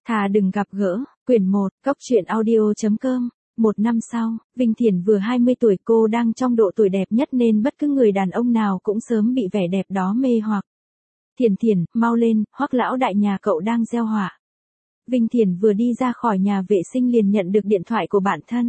Thà đừng gặp gỡ, quyển 1, Cốc truyện audio.com. Một năm sau, Vinh Thiển vừa 20 tuổi, cô đang trong độ tuổi đẹp nhất nên bất cứ người đàn ông nào cũng sớm bị vẻ đẹp đó mê hoặc. Thiển Thiển, mau lên, Hoắc lão đại nhà cậu đang gieo họa. Vinh Thiển vừa đi ra khỏi nhà vệ sinh liền nhận được điện thoại của bạn thân.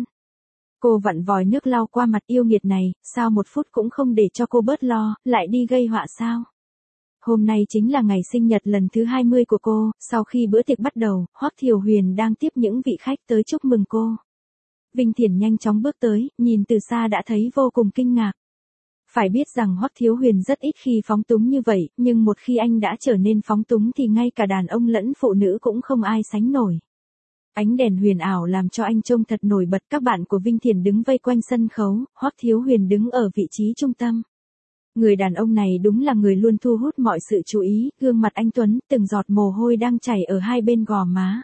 Cô vặn vòi nước lau qua mặt yêu nghiệt này, sao một phút cũng không để cho cô bớt lo, lại đi gây họa sao? Hôm nay chính là ngày sinh nhật lần thứ 20 của cô, sau khi bữa tiệc bắt đầu, Hoắc Thiều Huyền đang tiếp những vị khách tới chúc mừng cô. Vinh Thiển nhanh chóng bước tới, nhìn từ xa đã thấy vô cùng kinh ngạc. Phải biết rằng Hoắc Thiếu Huyền rất ít khi phóng túng như vậy, nhưng một khi anh đã trở nên phóng túng thì ngay cả đàn ông lẫn phụ nữ cũng không ai sánh nổi. Ánh đèn huyền ảo làm cho anh trông thật nổi bật. Các bạn của Vinh Thiển đứng vây quanh sân khấu, Hoắc Thiếu Huyền đứng ở vị trí trung tâm. Người đàn ông này đúng là người luôn thu hút mọi sự chú ý, gương mặt anh tuấn, từng giọt mồ hôi đang chảy ở hai bên gò má.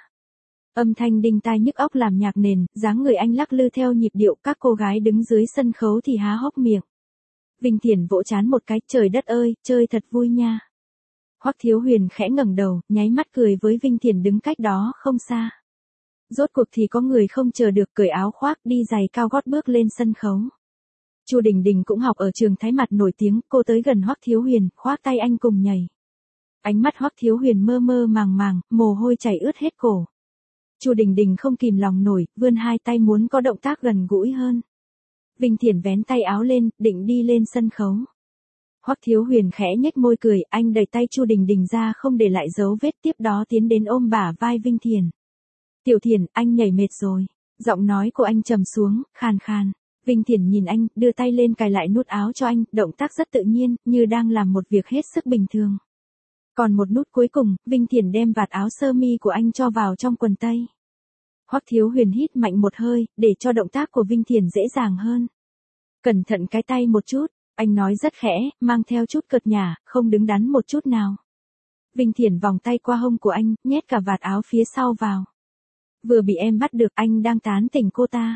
Âm thanh đinh tai nhức óc làm nhạc nền, dáng người anh lắc lư theo nhịp điệu, các cô gái đứng dưới sân khấu thì há hốc miệng. Vinh Thiển vỗ trán một cái, trời đất ơi, chơi thật vui nha. Hoắc Thiếu Huyền khẽ ngẩng đầu, nháy mắt cười với Vinh Thiển đứng cách đó không xa. Rốt cuộc thì có người không chờ được, cởi áo khoác, đi giày cao gót bước lên sân khấu. Chu Đình Đình cũng học ở trường Thái Mặt nổi tiếng, cô tới gần Hoắc Thiếu Huyền, khoác tay anh cùng nhảy. Ánh mắt Hoắc Thiếu Huyền mơ mơ màng màng, mồ hôi chảy ướt hết cổ. Chu Đình Đình không kìm lòng nổi, vươn hai tay muốn có động tác gần gũi hơn. Vinh Thiển vén tay áo lên, định đi lên sân khấu. Hoắc Thiếu Huyền khẽ nhếch môi cười, anh đẩy tay Chu Đình Đình ra không để lại dấu vết, tiếp đó tiến đến ôm bả vai Vinh Thiển. Tiểu Thiển, anh nhảy mệt rồi. Giọng nói của anh trầm xuống, khàn khàn. Vinh Thiển nhìn anh, đưa tay lên cài lại nút áo cho anh, động tác rất tự nhiên, như đang làm một việc hết sức bình thường. Còn một nút cuối cùng, Vinh Thiển đem vạt áo sơ mi của anh cho vào trong quần tây. Hoắc Thiếu Huyền hít mạnh một hơi, để cho động tác của Vinh Thiển dễ dàng hơn. Cẩn thận cái tay một chút, anh nói rất khẽ, mang theo chút cợt nhả, không đứng đắn một chút nào. Vinh Thiển vòng tay qua hông của anh, nhét cả vạt áo phía sau vào. Vừa bị em bắt được, anh đang tán tỉnh cô ta.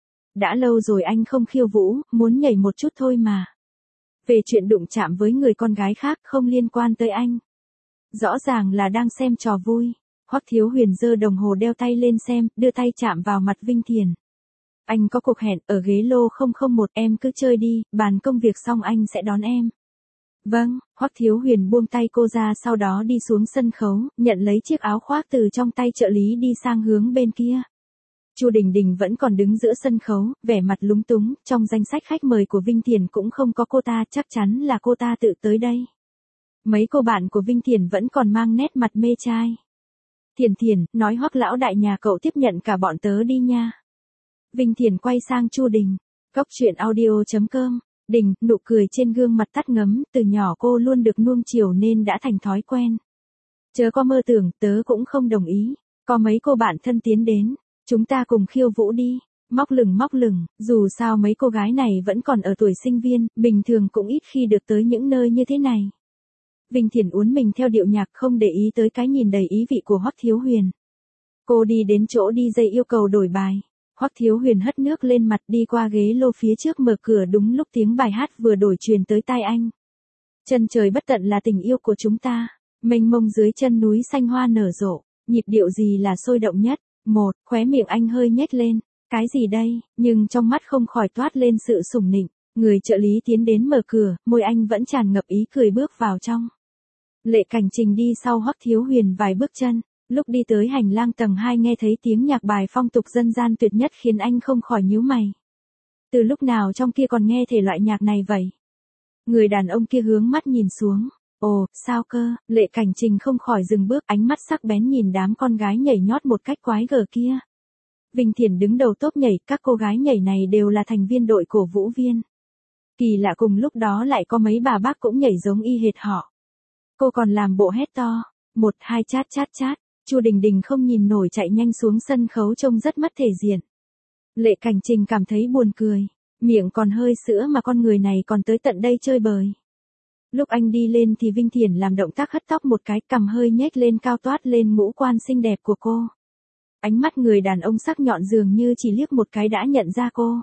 Đã lâu rồi anh không khiêu vũ, muốn nhảy một chút thôi mà. Về chuyện đụng chạm với người con gái khác không liên quan tới anh. Rõ ràng là đang xem trò vui. Hoắc Thiếu Huyền giơ đồng hồ đeo tay lên xem, đưa tay chạm vào mặt Vinh Thiển. Anh có cuộc hẹn ở ghế lô 001, em cứ chơi đi, bàn công việc xong anh sẽ đón em. Vâng, Hoắc Thiếu Huyền buông tay cô ra, sau đó đi xuống sân khấu, nhận lấy chiếc áo khoác từ trong tay trợ lý đi sang hướng bên kia. Chu Đình Đình vẫn còn đứng giữa sân khấu, vẻ mặt lúng túng, trong danh sách khách mời của Vinh Thiển cũng không có cô ta, chắc chắn là cô ta tự tới đây. Mấy cô bạn của Vinh Thiển vẫn còn mang nét mặt mê trai. Thiển Thiển, nói Hoắc lão đại nhà cậu tiếp nhận cả bọn tớ đi nha. Vinh Thiển quay sang Chu Đình. Cốc truyện audio.com. Đình, nụ cười trên gương mặt tắt ngấm, từ nhỏ cô luôn được nuông chiều nên đã thành thói quen. Chớ có mơ tưởng, tớ cũng không đồng ý. Có mấy cô bạn thân tiến đến. Chúng ta cùng khiêu vũ đi. Móc lửng, dù sao mấy cô gái này vẫn còn ở tuổi sinh viên, bình thường cũng ít khi được tới những nơi như thế này. Vinh Thiển uốn mình theo điệu nhạc, không để ý tới cái nhìn đầy ý vị của Hoắc Thiếu Huyền. Cô đi đến chỗ DJ yêu cầu đổi bài. Hoắc Thiếu Huyền hất nước lên mặt, đi qua ghế lô phía trước mở cửa đúng lúc tiếng bài hát vừa đổi truyền tới tai anh. Chân trời bất tận là tình yêu của chúng ta, mênh mông dưới chân núi xanh hoa nở rộ, nhịp điệu gì là sôi động nhất? Một, khóe miệng anh hơi nhếch lên, cái gì đây, nhưng trong mắt không khỏi toát lên sự sủng nịnh. Người trợ lý tiến đến mở cửa, môi anh vẫn tràn ngập ý cười bước vào trong. Lệ Cảnh Trình đi sau Hoắc Thiếu Huyền vài bước chân, lúc đi tới hành lang tầng 2 nghe thấy tiếng nhạc bài phong tục dân gian tuyệt nhất khiến anh không khỏi nhíu mày. Từ lúc nào trong kia còn nghe thể loại nhạc này vậy? Người đàn ông kia hướng mắt nhìn xuống. Ồ, sao cơ? Lệ Cảnh Trình không khỏi dừng bước, ánh mắt sắc bén nhìn đám con gái nhảy nhót một cách quái gở kia. Vinh Thiển đứng đầu tốp nhảy, các cô gái nhảy này đều là thành viên đội cổ vũ viên. Kỳ lạ cùng lúc đó lại có mấy bà bác cũng nhảy giống y hệt họ. Cô còn làm bộ hét to. 1, 2 chát chát chát. Chu Đình Đình không nhìn nổi chạy nhanh xuống sân khấu trông rất mất thể diện. Lệ Cảnh Trình cảm thấy buồn cười. Miệng còn hơi sữa mà con người này còn tới tận đây chơi bời. Lúc anh đi lên thì Vinh Thiển làm động tác hất tóc một cái, cằm hơi nhếch lên cao toát lên ngũ quan xinh đẹp của cô. Ánh mắt người đàn ông sắc nhọn dường như chỉ liếc một cái đã nhận ra cô.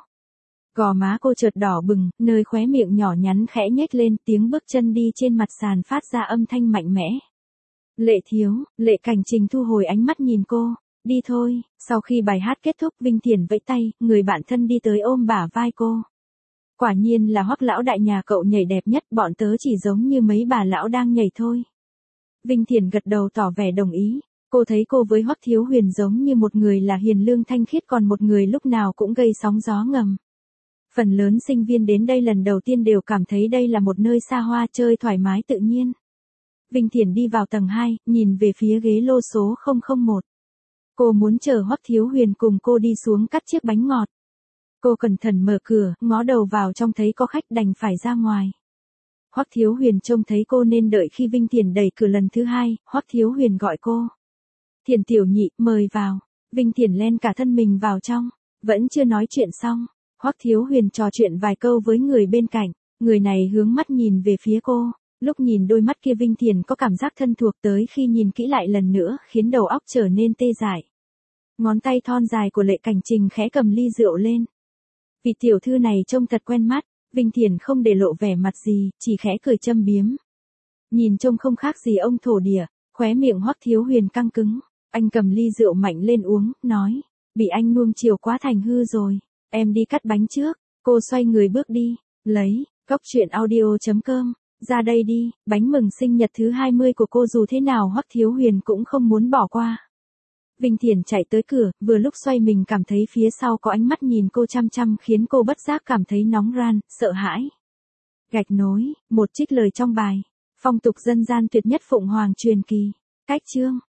Gò má cô chợt đỏ bừng, nơi khóe miệng nhỏ nhắn khẽ nhếch lên, tiếng bước chân đi trên mặt sàn phát ra âm thanh mạnh mẽ. Lệ thiếu, Lệ Cảnh Trình thu hồi ánh mắt nhìn cô, đi thôi. Sau khi bài hát kết thúc, Vinh Thiển vẫy tay, người bạn thân đi tới ôm bả vai cô. Quả nhiên là Hoắc lão đại nhà cậu nhảy đẹp nhất, bọn tớ chỉ giống như mấy bà lão đang nhảy thôi. Vinh Thiển gật đầu tỏ vẻ đồng ý. Cô thấy cô với Hoắc Thiếu Huyền giống như một người là hiền lương thanh khiết, còn một người lúc nào cũng gây sóng gió ngầm. Phần lớn sinh viên đến đây lần đầu tiên đều cảm thấy đây là một nơi xa hoa, chơi thoải mái tự nhiên. Vinh Thiển đi vào tầng 2, nhìn về phía ghế lô số 001. Cô muốn chờ Hoắc Thiếu Huyền cùng cô đi xuống cắt chiếc bánh ngọt. Cô cẩn thận mở cửa, ngó đầu vào trong thấy có khách đành phải ra ngoài. Hoắc Thiếu Huyền trông thấy cô nên đợi khi Vinh Thiển đẩy cửa lần thứ 2, Hoắc Thiếu Huyền gọi cô. Thiển tiểu nhị, mời vào. Vinh Thiển len cả thân mình vào trong, vẫn chưa nói chuyện xong. Hoắc Thiếu Huyền trò chuyện vài câu với người bên cạnh, người này hướng mắt nhìn về phía cô. Lúc nhìn đôi mắt kia Vinh Thiển có cảm giác thân thuộc, tới khi nhìn kỹ lại lần nữa khiến đầu óc trở nên tê dại. Ngón tay thon dài của Lệ Cảnh Trình khẽ cầm ly rượu lên. Vị tiểu thư này trông thật quen mắt, Vinh Thiển không để lộ vẻ mặt gì, chỉ khẽ cười châm biếm. Nhìn trông không khác gì ông thổ địa, khóe miệng Hoắc Thiếu Huyền căng cứng. Anh cầm ly rượu mạnh lên uống, nói, bị anh nuông chiều quá thành hư rồi, em đi cắt bánh trước. Cô xoay người bước đi, lấy, coctruyện.audio.com, ra đây đi, bánh mừng sinh nhật thứ 20 của cô dù thế nào Hoắc Thiếu Huyền cũng không muốn bỏ qua. Vinh Thiển chạy tới cửa, vừa lúc xoay mình cảm thấy phía sau có ánh mắt nhìn cô chăm chăm khiến cô bất giác cảm thấy nóng ran, sợ hãi. Gạch nối, một trích lời trong bài, phong tục dân gian tuyệt nhất Phụng Hoàng truyền kỳ, cách chương.